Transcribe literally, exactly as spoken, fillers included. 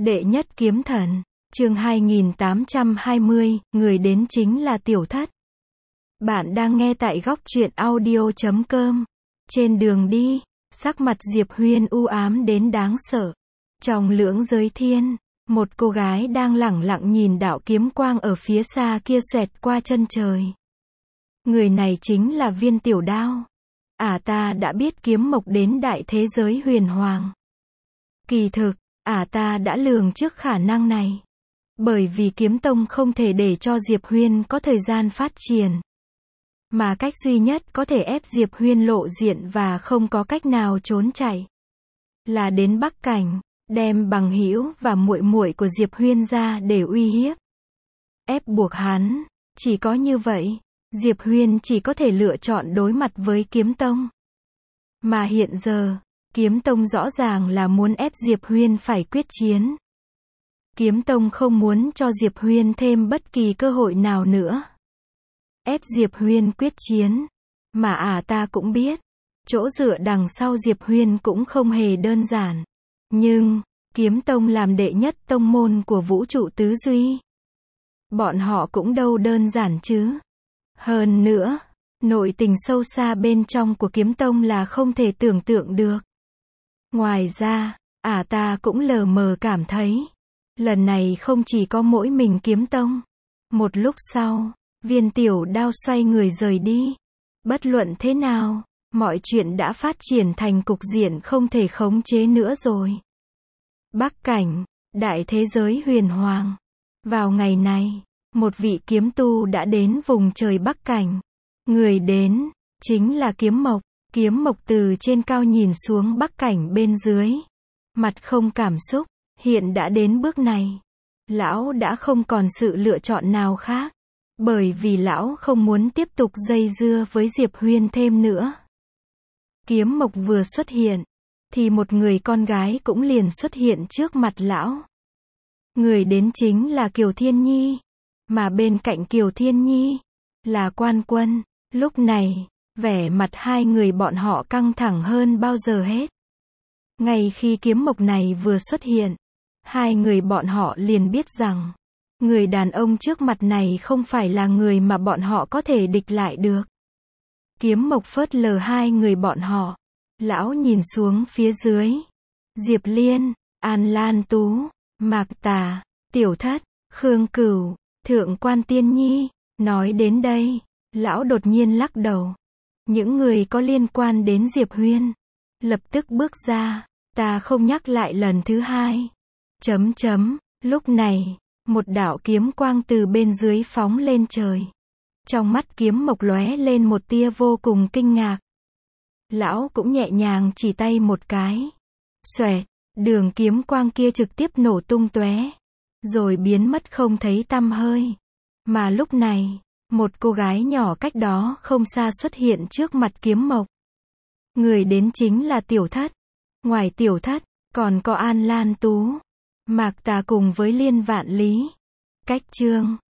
Đệ nhất kiếm thần, chương hai nghìn tám trăm hai mươi, người đến chính là Tiểu Thất. Bạn đang nghe tại góc truyện audio chấm com. Trên đường đi, sắc mặt Diệp Huyên u ám đến đáng sợ. Trong lưỡng giới thiên, một cô gái đang lẳng lặng nhìn đạo kiếm quang ở phía xa kia xoẹt qua chân trời. Người này chính là Viên Tiểu Đao. Ả à ta đã biết kiếm mộc đến đại thế giới huyền hoàng. Kỳ thực, Ả à ta đã lường trước khả năng này. Bởi vì kiếm tông không thể để cho Diệp Huyên có thời gian phát triển. Mà cách duy nhất có thể ép Diệp Huyên lộ diện và không có cách nào trốn chạy là đến Bắc Cảnh, đem bằng hữu và muội muội của Diệp Huyên ra để uy hiếp. Ép buộc hắn, chỉ có như vậy, Diệp Huyên chỉ có thể lựa chọn đối mặt với kiếm tông. Mà hiện giờ, kiếm tông rõ ràng là muốn ép Diệp Huyên phải quyết chiến. Kiếm tông không muốn cho Diệp Huyên thêm bất kỳ cơ hội nào nữa. Ép Diệp Huyên quyết chiến. Mà ả à ta cũng biết, chỗ dựa đằng sau Diệp Huyên cũng không hề đơn giản. Nhưng, kiếm tông làm đệ nhất tông môn của vũ trụ tứ duy. Bọn họ cũng đâu đơn giản chứ. Hơn nữa, nội tình sâu xa bên trong của kiếm tông là không thể tưởng tượng được. Ngoài ra, ả à ta cũng lờ mờ cảm thấy, lần này không chỉ có mỗi mình kiếm tông. Một lúc sau, Viên Tiểu Đao xoay người rời đi. Bất luận thế nào, mọi chuyện đã phát triển thành cục diện không thể khống chế nữa rồi. Bắc Cảnh, đại thế giới huyền hoàng. Vào ngày này, một vị kiếm tu đã đến vùng trời Bắc Cảnh. Người đến, chính là Kiếm Mộc. Kiếm Mộc từ trên cao nhìn xuống Bắc Cảnh bên dưới. Mặt không cảm xúc, hiện đã đến bước này. Lão đã không còn sự lựa chọn nào khác. Bởi vì lão không muốn tiếp tục dây dưa với Diệp Huyên thêm nữa. Kiếm Mộc vừa xuất hiện, thì một người con gái cũng liền xuất hiện trước mặt lão. Người đến chính là Kiều Thiên Nhi. Mà bên cạnh Kiều Thiên Nhi, là Quan Quân. Lúc này, vẻ mặt hai người bọn họ căng thẳng hơn bao giờ hết. Ngay khi kiếm mộc này vừa xuất hiện, hai người bọn họ liền biết rằng, người đàn ông trước mặt này không phải là người mà bọn họ có thể địch lại được. Kiếm mộc phớt lờ hai người bọn họ. Lão nhìn xuống phía dưới. Diệp Liên, An Lan Tú, Mạc Tà, Tiểu Thất, Khương Cửu, Thượng Quan Tiên Nhi. Nói đến đây, lão đột nhiên lắc đầu. Những người có liên quan đến Diệp Huyên lập tức bước ra. Ta không nhắc lại lần thứ hai. Chấm chấm. Lúc này, một đạo kiếm quang từ bên dưới phóng lên trời. Trong mắt kiếm mộc lóe lên một tia vô cùng kinh ngạc. Lão cũng nhẹ nhàng chỉ tay một cái. Xoẹt, đường kiếm quang kia trực tiếp nổ tung tóe, rồi biến mất không thấy tăm hơi. Mà lúc này, một cô gái nhỏ cách đó không xa xuất hiện trước mặt kiếm mộc. Người đến chính là Tiểu Thất. Ngoài Tiểu Thất, còn có An Lan Tú, Mạc Tà cùng với Liên Vạn Lý. Cách chương